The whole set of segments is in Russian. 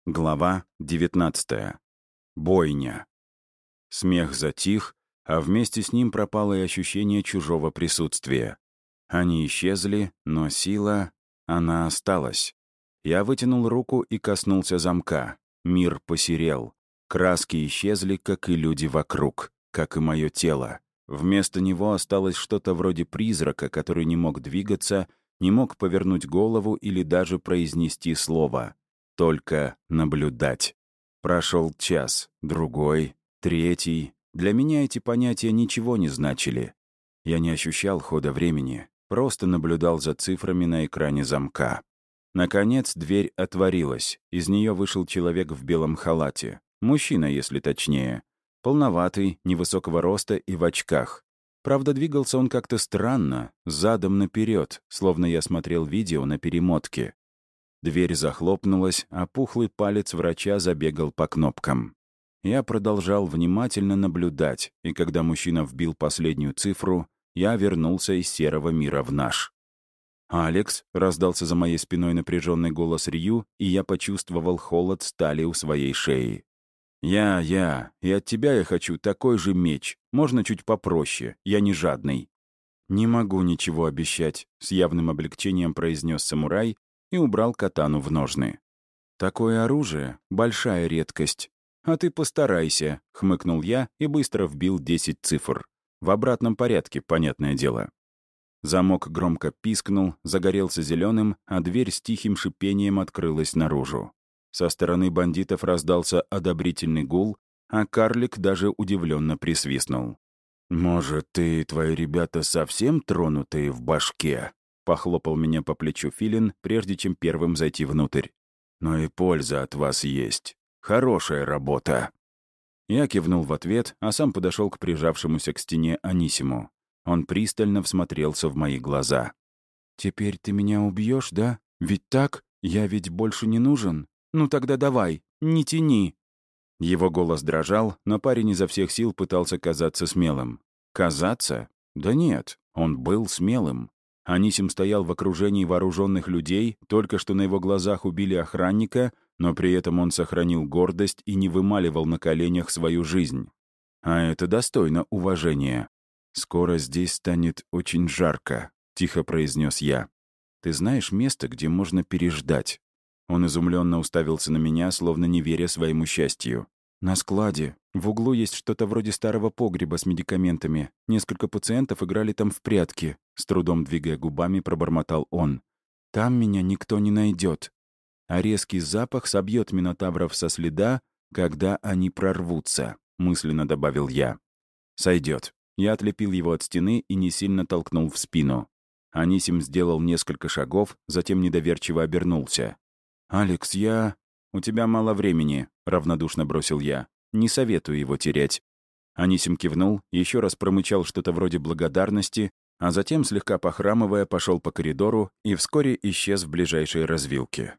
Глава 19. Бойня. Смех затих, а вместе с ним пропало и ощущение чужого присутствия. Они исчезли, но сила, она осталась. Я вытянул руку и коснулся замка. Мир посерел. Краски исчезли, как и люди вокруг, как и мое тело. Вместо него осталось что-то вроде призрака, который не мог двигаться, не мог повернуть голову или даже произнести слово. Только наблюдать. Прошел час, другой, третий. Для меня эти понятия ничего не значили. Я не ощущал хода времени, просто наблюдал за цифрами на экране замка. Наконец дверь отворилась. Из нее вышел человек в белом халате. Мужчина, если точнее. Полноватый, невысокого роста и в очках. Правда, двигался он как-то странно, задом наперед, словно я смотрел видео на перемотке. Дверь захлопнулась, а пухлый палец врача забегал по кнопкам. Я продолжал внимательно наблюдать, и когда мужчина вбил последнюю цифру, я вернулся из серого мира в наш. «Алекс», — раздался за моей спиной напряженный голос Рью, и я почувствовал холод стали у своей шеи. «Я, и от тебя я хочу такой же меч, можно чуть попроще, я не жадный». «Не могу ничего обещать», — с явным облегчением произнес самурай, и убрал катану в ножны. «Такое оружие — большая редкость. А ты постарайся», — хмыкнул я и быстро вбил 10 цифр. В обратном порядке, понятное дело. Замок громко пискнул, загорелся зеленым, а дверь с тихим шипением открылась наружу. Со стороны бандитов раздался одобрительный гул, а карлик даже удивленно присвистнул. «Может, ты и твои ребята совсем тронутые в башке?» — похлопал меня по плечу Филин, прежде чем первым зайти внутрь. «Но и польза от вас есть. Хорошая работа». Я кивнул в ответ, а сам подошел к прижавшемуся к стене Анисиму. Он пристально всмотрелся в мои глаза. «Теперь ты меня убьешь, да? Ведь так? Я ведь больше не нужен? Ну тогда давай, не тяни». Его голос дрожал, но парень изо всех сил пытался казаться смелым. Казаться? Да нет, он был смелым. Анисим стоял в окружении вооруженных людей, только что на его глазах убили охранника, но при этом он сохранил гордость и не вымаливал на коленях свою жизнь. А это достойно уважения. «Скоро здесь станет очень жарко», — тихо произнес я. «Ты знаешь место, где можно переждать?» Он изумленно уставился на меня, словно не веря своему счастью. «На складе. В углу есть что-то вроде старого погреба с медикаментами. Несколько пациентов играли там в прятки», — с трудом двигая губами, пробормотал он. «Там меня никто не найдет. А резкий запах собьет минотавров со следа, когда они прорвутся», — мысленно добавил я. «Сойдет». Я отлепил его от стены и не сильно толкнул в спину. Анисим сделал несколько шагов, затем недоверчиво обернулся. «Алекс, «У тебя мало времени», — равнодушно бросил я. «Не советую его терять». Анисим кивнул, еще раз промычал что-то вроде благодарности, а затем, слегка похрамывая, пошел по коридору и вскоре исчез в ближайшей развилке.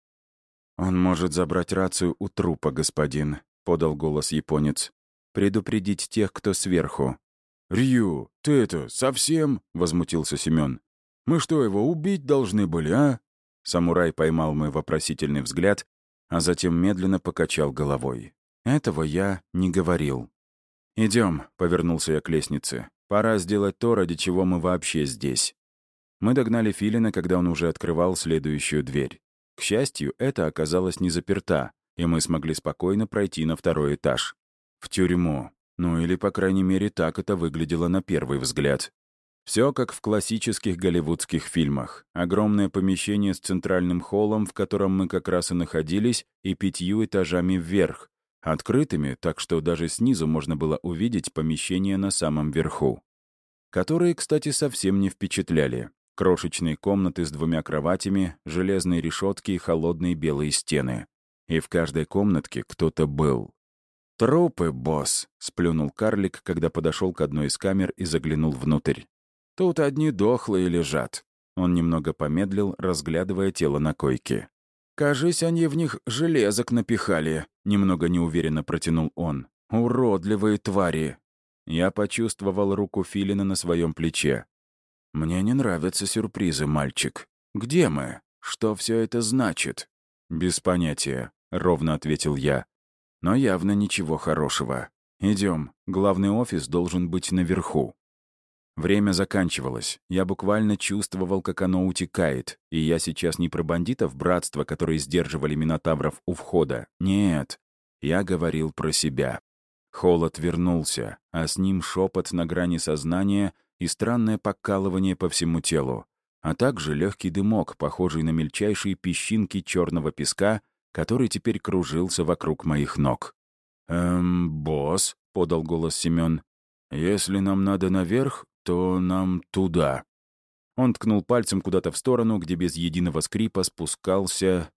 «Он может забрать рацию у трупа, господин», — подал голос японец. «Предупредить тех, кто сверху». «Рью, ты это, совсем?» — возмутился Семен. «Мы что, его убить должны были, а?» Самурай поймал мой вопросительный взгляд, а затем медленно покачал головой. «Этого я не говорил». «Идем», — повернулся я к лестнице. «Пора сделать то, ради чего мы вообще здесь». Мы догнали Филина, когда он уже открывал следующую дверь. К счастью, это оказалось не заперта, и мы смогли спокойно пройти на второй этаж. В тюрьму. Ну или, по крайней мере, так это выглядело на первый взгляд. Все как в классических голливудских фильмах. Огромное помещение с центральным холлом, в котором мы как раз и находились, и 5 этажами вверх, открытыми, так что даже снизу можно было увидеть помещение на самом верху. Которые, кстати, совсем не впечатляли. Крошечные комнаты с 2 кроватями, железные решетки и холодные белые стены. И в каждой комнатке кто-то был. «Трупы, босс!» — сплюнул карлик, когда подошел к одной из камер и заглянул внутрь. «Тут одни дохлые лежат». Он немного помедлил, разглядывая тело на койке. «Кажись, они в них железок напихали», — немного неуверенно протянул он. «Уродливые твари». Я почувствовал руку Филина на своем плече. «Мне не нравятся сюрпризы, мальчик. Где мы? Что все это значит?» «Без понятия», — ровно ответил я. «Но явно ничего хорошего. Идем. Главный офис должен быть наверху». Время заканчивалось. Я буквально чувствовал, как оно утекает. И я сейчас не про бандитов братства, которые сдерживали минотавров у входа. Нет. Я говорил про себя. Холод вернулся, а с ним шепот на грани сознания и странное покалывание по всему телу, а также легкий дымок, похожий на мельчайшие песчинки черного песка, который теперь кружился вокруг моих ног. «Босс», — подал голос Семен, — «если нам надо наверх, то нам туда». Он ткнул пальцем куда-то в сторону, где без единого скрипа спускался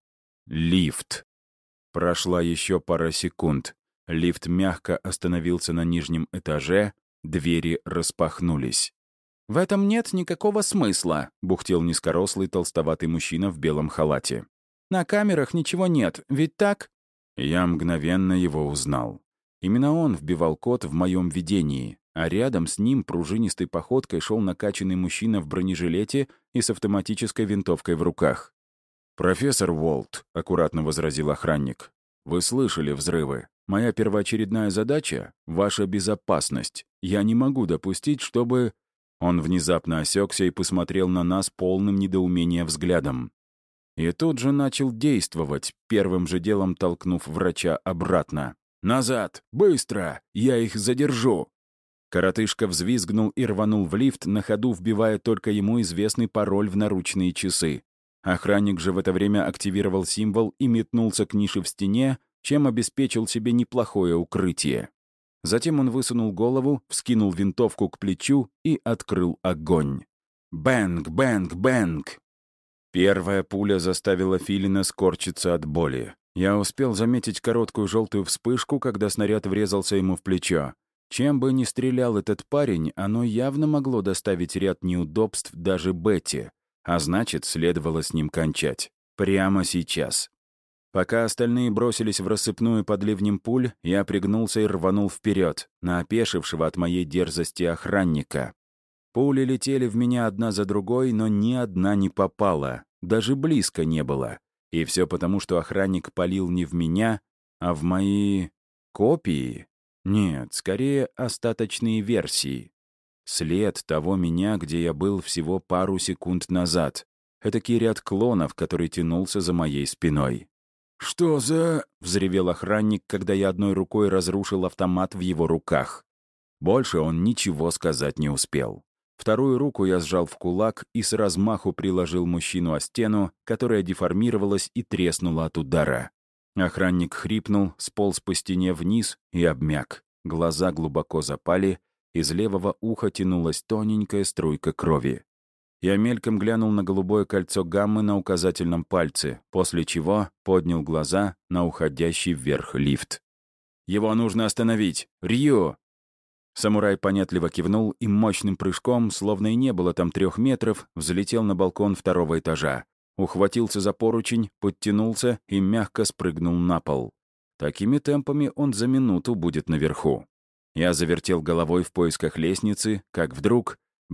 лифт. Прошла еще пара секунд. Лифт мягко остановился на нижнем этаже, двери распахнулись. «В этом нет никакого смысла», — бухтел низкорослый толстоватый мужчина в белом халате. «На камерах ничего нет, ведь так?» Я мгновенно его узнал. Именно он вбивал код в моем видении, а рядом с ним пружинистой походкой шел накачанный мужчина в бронежилете и с автоматической винтовкой в руках. «Профессор Уолт», — аккуратно возразил охранник, — «вы слышали взрывы. Моя первоочередная задача — ваша безопасность. Я не могу допустить, чтобы...» Он внезапно осекся и посмотрел на нас полным недоумения взглядом. И тут же начал действовать, первым же делом толкнув врача обратно. «Назад! Быстро! Я их задержу!» Коротышка взвизгнул и рванул в лифт, на ходу вбивая только ему известный пароль в наручные часы. Охранник же в это время активировал символ и метнулся к нише в стене, чем обеспечил себе неплохое укрытие. Затем он высунул голову, вскинул винтовку к плечу и открыл огонь. Бэнг, бэнг, бэнг! Первая пуля заставила Филина скорчиться от боли. Я успел заметить короткую желтую вспышку, когда снаряд врезался ему в плечо. Чем бы ни стрелял этот парень, оно явно могло доставить ряд неудобств даже Бетти, а значит, следовало с ним кончать. Прямо сейчас. Пока остальные бросились в рассыпную под ливнем пуль, я пригнулся и рванул вперед, на опешившего от моей дерзости охранника. Пули летели в меня одна за другой, но ни одна не попала, даже близко не было. И все потому, что охранник палил не в меня, а в мои... копии? Нет, скорее остаточные версии. След того меня, где я был всего пару секунд назад. Этакий ряд клонов, который тянулся за моей спиной. «Что за...» — взревел охранник, когда я одной рукой разрушил автомат в его руках. Больше он ничего сказать не успел. Вторую руку я сжал в кулак и с размаху приложил мужчину о стену, которая деформировалась и треснула от удара. Охранник хрипнул, сполз по стене вниз и обмяк. Глаза глубоко запали, из левого уха тянулась тоненькая струйка крови. Я мельком глянул на голубое кольцо гаммы на указательном пальце, после чего поднял глаза на уходящий вверх лифт. «Его нужно остановить! Рью!» Самурай понятливо кивнул и мощным прыжком, словно и не было там 3 метров, взлетел на балкон 2-го этажа. Ухватился за поручень, подтянулся и мягко спрыгнул на пол. Такими темпами он за минуту будет наверху. Я завертел головой в поисках лестницы, как вдруг...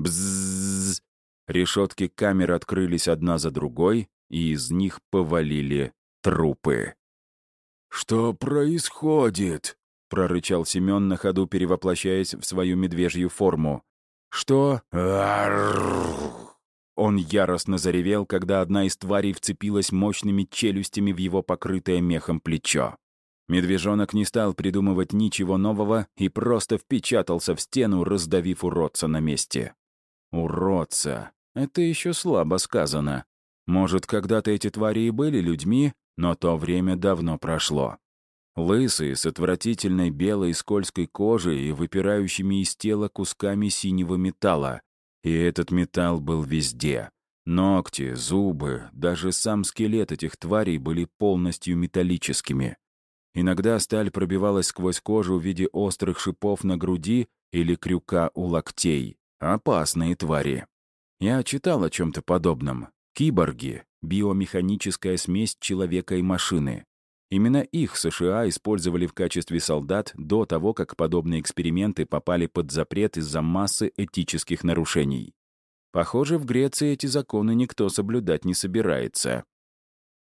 Бзззз! Решетки камер открылись одна за другой, и из них повалили трупы. «Что происходит?» — прорычал Семен на ходу, перевоплощаясь в свою медвежью форму. «Что?» Он яростно заревел, когда одна из тварей вцепилась мощными челюстями в его покрытое мехом плечо. Медвежонок не стал придумывать ничего нового и просто впечатался в стену, раздавив уродца на месте. Уродца. Это еще слабо сказано. Может, когда-то эти твари и были людьми, но то время давно прошло. Лысые, с отвратительной белой скользкой кожей и выпирающими из тела кусками синего металла. И этот металл был везде. Ногти, зубы, даже сам скелет этих тварей были полностью металлическими. Иногда сталь пробивалась сквозь кожу в виде острых шипов на груди или крюка у локтей. Опасные твари. Я читал о чем-то подобном. Киборги — биомеханическая смесь человека и машины. Именно их США использовали в качестве солдат до того, как подобные эксперименты попали под запрет из-за массы этических нарушений. Похоже, в Греции эти законы никто соблюдать не собирается.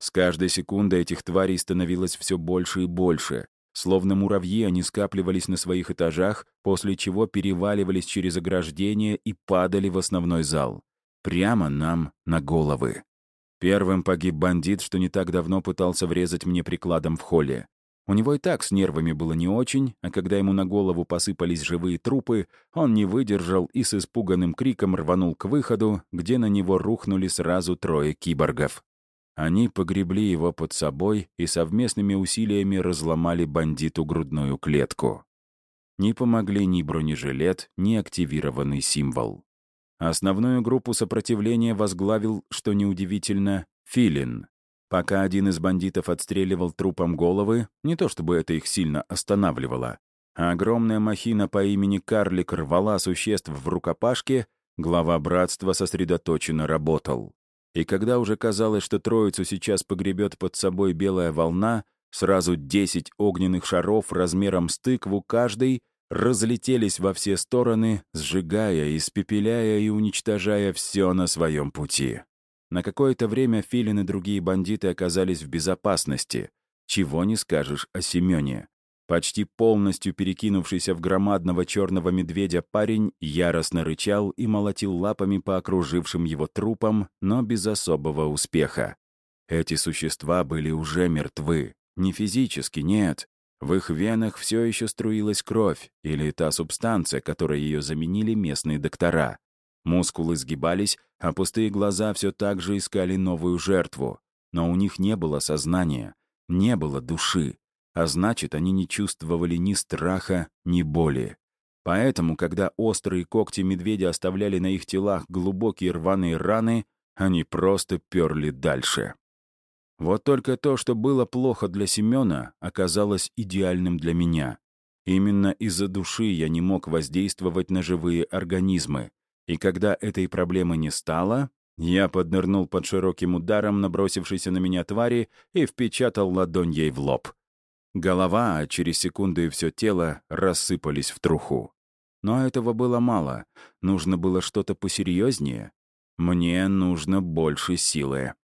С каждой секундой этих тварей становилось все больше и больше. Словно муравьи они скапливались на своих этажах, после чего переваливались через ограждение и падали в основной зал. Прямо нам на головы. Первым погиб бандит, что не так давно пытался врезать мне прикладом в холле. У него и так с нервами было не очень, а когда ему на голову посыпались живые трупы, он не выдержал и с испуганным криком рванул к выходу, где на него рухнули сразу 3 киборгов. Они погребли его под собой и совместными усилиями разломали бандиту грудную клетку. Не помогли ни бронежилет, ни активированный символ. Основную группу сопротивления возглавил, что неудивительно, Филин. Пока один из бандитов отстреливал трупом головы, не то чтобы это их сильно останавливало, а огромная махина по имени Карлик рвала существ в рукопашке, глава братства сосредоточенно работал. И когда уже казалось, что троицу сейчас погребет под собой белая волна, сразу 10 огненных шаров размером с тыкву каждый разлетелись во все стороны, сжигая, испепеляя и уничтожая все на своем пути. На какое-то время Филин и другие бандиты оказались в безопасности. Чего не скажешь о Семене. Почти полностью перекинувшийся в громадного черного медведя парень яростно рычал и молотил лапами по окружившим его трупам, но без особого успеха. Эти существа были уже мертвы. Не физически, нет. В их венах все еще струилась кровь, или та субстанция, которой ее заменили местные доктора. Мускулы сгибались, а пустые глаза все так же искали новую жертву. Но у них не было сознания, не было души. А значит, они не чувствовали ни страха, ни боли. Поэтому, когда острые когти медведя оставляли на их телах глубокие рваные раны, они просто перли дальше. Вот только то, что было плохо для Семена, оказалось идеальным для меня. Именно из-за души я не мог воздействовать на живые организмы. И когда этой проблемы не стало, я поднырнул под широким ударом набросившейся на меня твари и впечатал ладонь ей в лоб. Голова, а через секунду и все тело рассыпались в труху. Но этого было мало. Нужно было что-то посерьезнее. Мне нужно больше силы.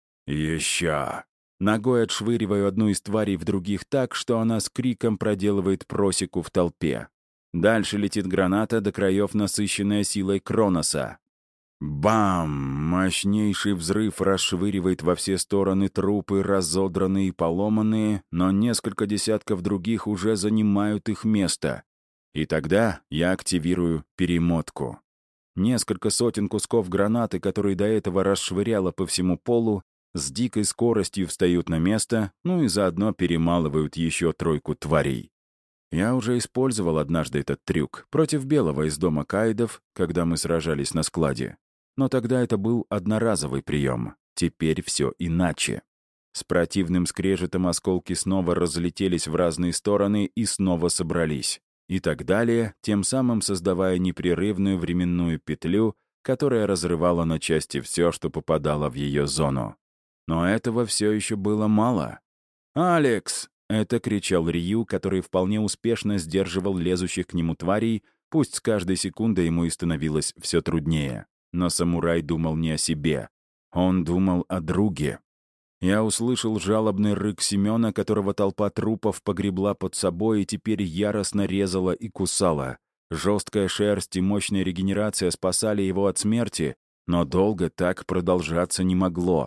«Еще!» Ногой отшвыриваю одну из тварей в других так, что она с криком проделывает просеку в толпе. Дальше летит граната, до краев насыщенная силой Кроноса. Бам! Мощнейший взрыв расшвыривает во все стороны трупы, разодранные и поломанные, но несколько десятков других уже занимают их место. И тогда я активирую перемотку. Несколько сотен кусков гранаты, которые до этого расшвыряло по всему полу, с дикой скоростью встают на место, ну и заодно перемалывают еще 3 тварей. Я уже использовал однажды этот трюк против белого из дома Каидов, когда мы сражались на складе. Но тогда это был одноразовый прием. Теперь все иначе. С противным скрежетом осколки снова разлетелись в разные стороны и снова собрались. И так далее, тем самым создавая непрерывную временную петлю, которая разрывала на части все, что попадало в ее зону. Но этого все еще было мало. «Алекс!» — это кричал Рью, который вполне успешно сдерживал лезущих к нему тварей, пусть с каждой секундой ему и становилось все труднее. Но самурай думал не о себе. Он думал о друге. Я услышал жалобный рык Семена, которого толпа трупов погребла под собой и теперь яростно резала и кусала. Жесткая шерсть и мощная регенерация спасали его от смерти, но долго так продолжаться не могло.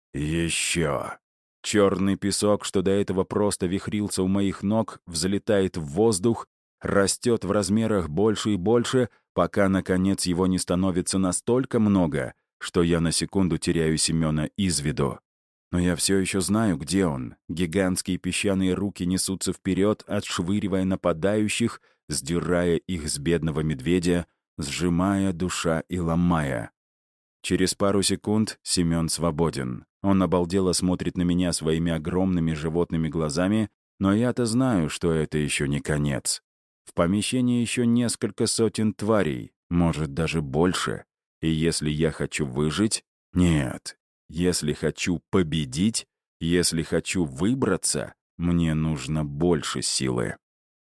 Еще. Черный песок, что до этого просто вихрился у моих ног, взлетает в воздух, растет в размерах больше и больше, пока, наконец, его не становится настолько много, что я на секунду теряю Семена из виду. Но я все еще знаю, где он. Гигантские песчаные руки несутся вперед, отшвыривая нападающих, сдирая их с бедного медведя, сжимая душа и ломая. Через пару секунд Семен свободен. Он обалдело смотрит на меня своими огромными животными глазами, но я-то знаю, что это еще не конец. В помещении еще несколько сотен тварей, может, даже больше. И если я хочу выжить... Нет. Если хочу победить, если хочу выбраться, мне нужно больше силы.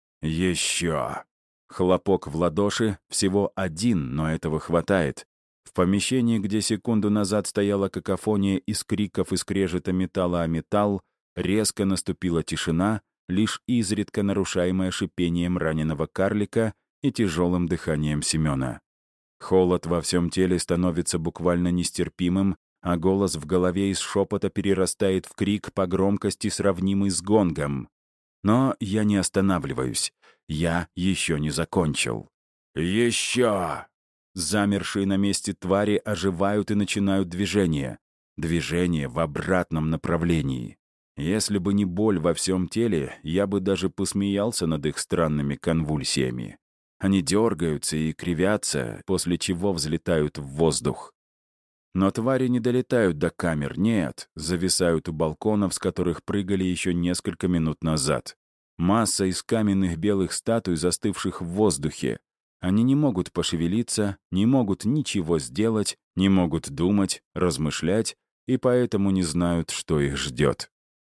Еще. Хлопок в ладоши, всего один, но этого хватает. В В помещении, где секунду назад стояла какофония из криков и скрежета металла о металл, резко наступила тишина, лишь изредка нарушаемая шипением раненого карлика и тяжелым дыханием Семена. Холод во всем теле становится буквально нестерпимым, а голос в голове из шепота перерастает в крик по громкости, сравнимый с гонгом. Но я не останавливаюсь. Я еще не закончил. «Еще!» Замершие на месте твари оживают и начинают движение. Движение в обратном направлении. Если бы не боль во всем теле, я бы даже посмеялся над их странными конвульсиями. Они дергаются и кривятся, после чего взлетают в воздух. Но твари не долетают до камер, нет, зависают у балконов, с которых прыгали еще несколько минут назад. Масса из каменных белых статуй, застывших в воздухе. Они не могут пошевелиться, не могут ничего сделать, не могут думать, размышлять, и поэтому не знают, что их ждет.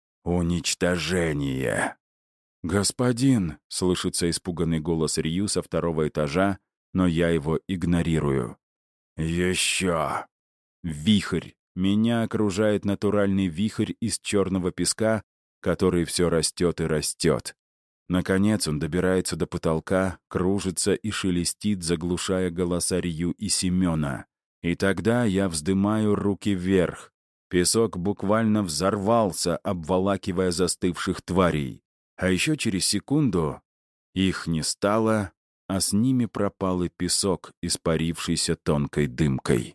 Уничтожение. «Господин!» — слышится испуганный голос Рью со второго этажа, но я его игнорирую. «Еще!» Вихрь. Меня окружает натуральный вихрь из черного песка, который все растет и растет. Наконец он добирается до потолка, кружится и шелестит, заглушая голоса Рью и Семена. И тогда я вздымаю руки вверх. Песок буквально взорвался, обволакивая застывших тварей. А еще через секунду их не стало, а с ними пропал и песок, испарившийся тонкой дымкой.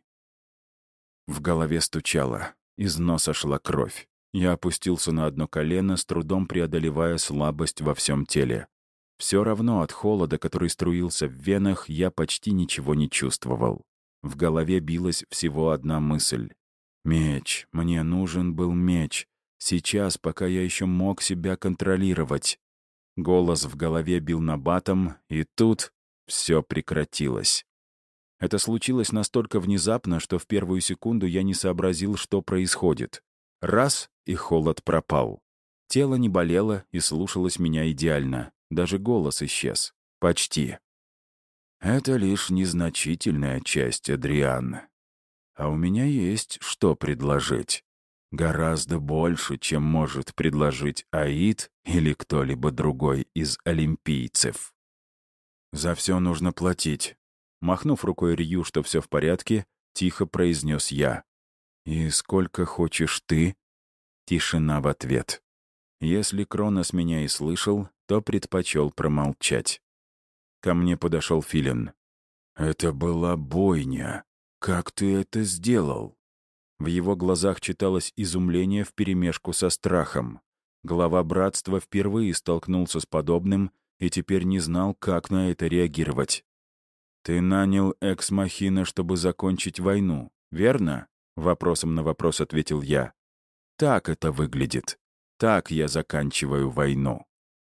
В голове стучало, из носа шла кровь. Я опустился на одно колено, с трудом преодолевая слабость во всем теле. Все равно от холода, который струился в венах, я почти ничего не чувствовал. В голове билась всего одна мысль. Меч. Мне нужен был меч. Сейчас, пока я еще мог себя контролировать. Голос в голове бил набатом, и тут все прекратилось. Это случилось настолько внезапно, что в первую секунду я не сообразил, что происходит. Раз — и холод пропал. Тело не болело и слушалось меня идеально. Даже голос исчез. Почти. Это лишь незначительная часть, Адриан. А у меня есть что предложить. Гораздо больше, чем может предложить Аид или кто-либо другой из олимпийцев. За все нужно платить. Махнув рукой Рью, что все в порядке, тихо произнес я. «И сколько хочешь ты?» Тишина в ответ. Если Кронос меня и слышал, то предпочел промолчать. Ко мне подошел Филин. «Это была бойня. Как ты это сделал?» В его глазах читалось изумление вперемешку со страхом. Глава братства впервые столкнулся с подобным и теперь не знал, как на это реагировать. «Ты нанял экс-махина, чтобы закончить войну, верно?» Вопросом на вопрос ответил я. «Так это выглядит. Так я заканчиваю войну».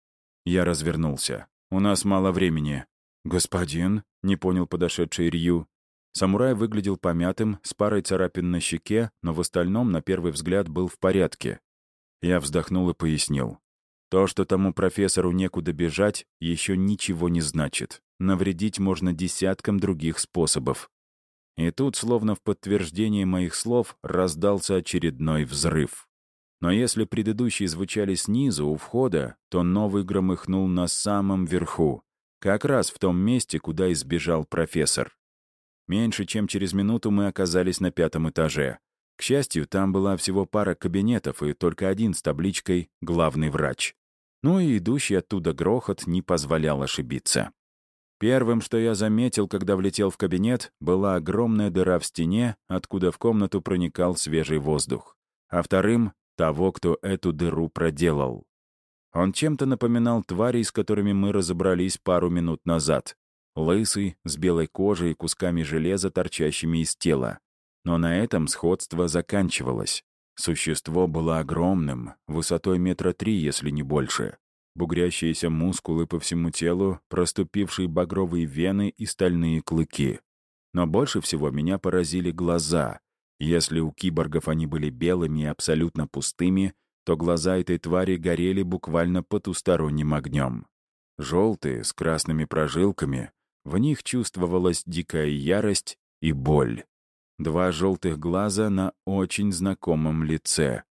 Я развернулся. «У нас мало времени». «Господин?» — не понял подошедший Рью. Самурай выглядел помятым, с парой царапин на щеке, но в остальном, на первый взгляд, был в порядке. Я вздохнул и пояснил. То, что тому профессору некуда бежать, еще ничего не значит. Навредить можно десяткам других способов. И тут, словно в подтверждение моих слов, раздался очередной взрыв. Но если предыдущие звучали снизу, у входа, то новый громыхнул на самом верху, как раз в том месте, куда избежал профессор. Меньше чем через минуту мы оказались на 5-м этаже. К счастью, там была всего пара кабинетов и только один с табличкой «Главный врач». Ну и идущий оттуда грохот не позволял ошибиться. Первым, что я заметил, когда влетел в кабинет, была огромная дыра в стене, откуда в комнату проникал свежий воздух. А вторым — того, кто эту дыру проделал. Он чем-то напоминал тварей, с которыми мы разобрались пару минут назад. Лысый, с белой кожей и кусками железа, торчащими из тела. Но на этом сходство заканчивалось. Существо было огромным, высотой 3 метра, если не больше. Бугрящиеся мускулы по всему телу, проступившие багровые вены и стальные клыки. Но больше всего меня поразили глаза. Если у киборгов они были белыми и абсолютно пустыми, то глаза этой твари горели буквально потусторонним огнем. Желтые, с красными прожилками, в них чувствовалась дикая ярость и боль. 2 желтых глаза на очень знакомом лице.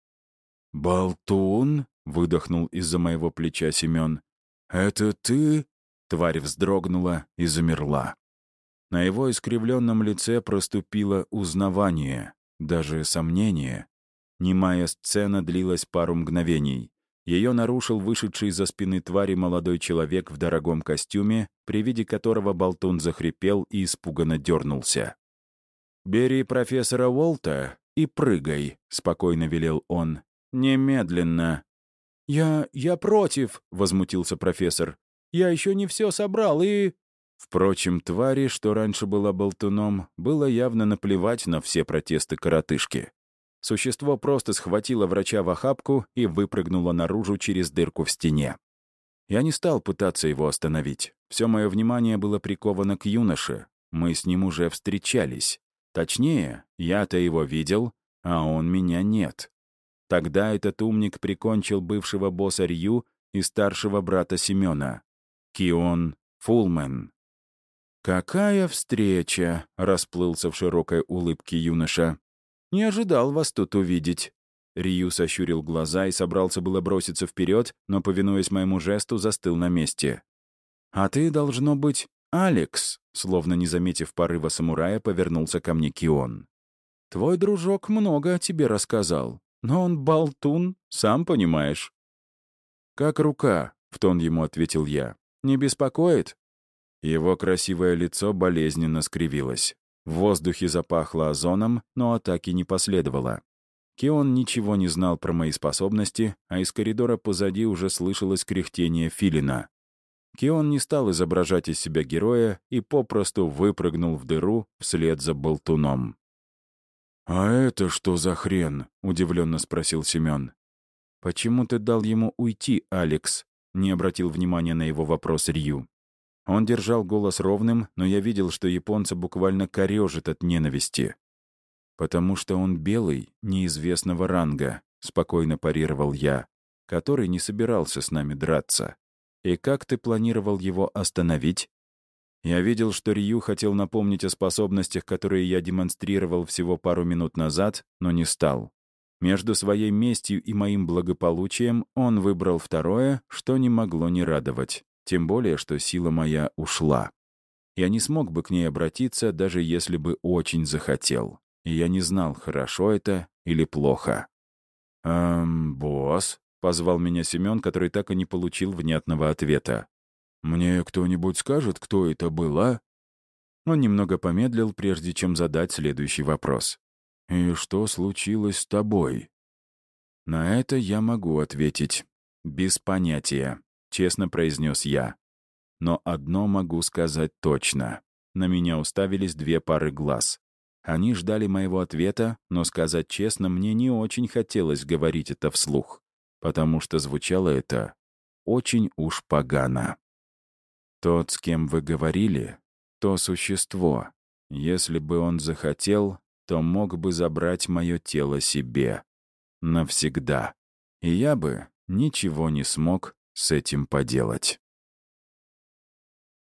«Болтун?» — выдохнул из-за моего плеча Семен. «Это ты?» — тварь вздрогнула и замерла. На его искривленном лице проступило узнавание, даже сомнение. Немая сцена длилась пару мгновений. Ее нарушил вышедший из-за спины твари молодой человек в дорогом костюме, при виде которого болтун захрипел и испуганно дернулся. «Бери профессора Уолта и прыгай», — спокойно велел он. «Немедленно». «Я против», — возмутился профессор. «Я еще не все собрал и...» Впрочем, твари, что раньше была болтуном, было явно наплевать на все протесты коротышки. Существо просто схватило врача в охапку и выпрыгнуло наружу через дырку в стене. Я не стал пытаться его остановить. Все мое внимание было приковано к юноше. Мы с ним уже встречались. Точнее, я-то его видел, а он меня нет. Тогда этот умник прикончил бывшего босса Рью и старшего брата Семена. Кион Фулмен. «Какая встреча!» — расплылся в широкой улыбке юноша. «Не ожидал вас тут увидеть». Рью сощурил глаза и собрался было броситься вперед, но, повинуясь моему жесту, застыл на месте. «А ты, должно быть, Алекс», — словно не заметив порыва самурая, повернулся ко мне Кион. «Твой дружок много о тебе рассказал, но он болтун, сам понимаешь». «Как рука?» — в тон ему ответил я. «Не беспокоит?» Его красивое лицо болезненно скривилось. В воздухе запахло озоном, но атаки не последовало. Кион ничего не знал про мои способности, а из коридора позади уже слышалось кряхтение филина. Кион не стал изображать из себя героя и попросту выпрыгнул в дыру вслед за болтуном. «А это что за хрен?» — удивленно спросил Семен. «Почему ты дал ему уйти, Алекс?» — не обратил внимания на его вопрос Рью. Он держал голос ровным, но я видел, что японца буквально корежит от ненависти. «Потому что он белый, неизвестного ранга», — спокойно парировал я, который не собирался с нами драться. «И как ты планировал его остановить?» Я видел, что Рью хотел напомнить о способностях, которые я демонстрировал всего пару минут назад, но не стал. Между своей местью и моим благополучием он выбрал второе, что не могло не радовать. Тем более, что сила моя ушла. Я не смог бы к ней обратиться, даже если бы очень захотел. И я не знал, хорошо это или плохо. Босс», — позвал меня Семен, который так и не получил внятного ответа. «Мне кто-нибудь скажет, кто это был, а?» Он немного помедлил, прежде чем задать следующий вопрос. «И что случилось с тобой?» На это я могу ответить. Без понятия. Честно произнес я. Но одно могу сказать точно. На меня уставились 2 пары глаз. Они ждали моего ответа, но, сказать честно, мне не очень хотелось говорить это вслух, потому что звучало это очень уж погано. Тот, с кем вы говорили, то существо. Если бы он захотел, то мог бы забрать мое тело себе. Навсегда. И я бы ничего не смог с этим поделать.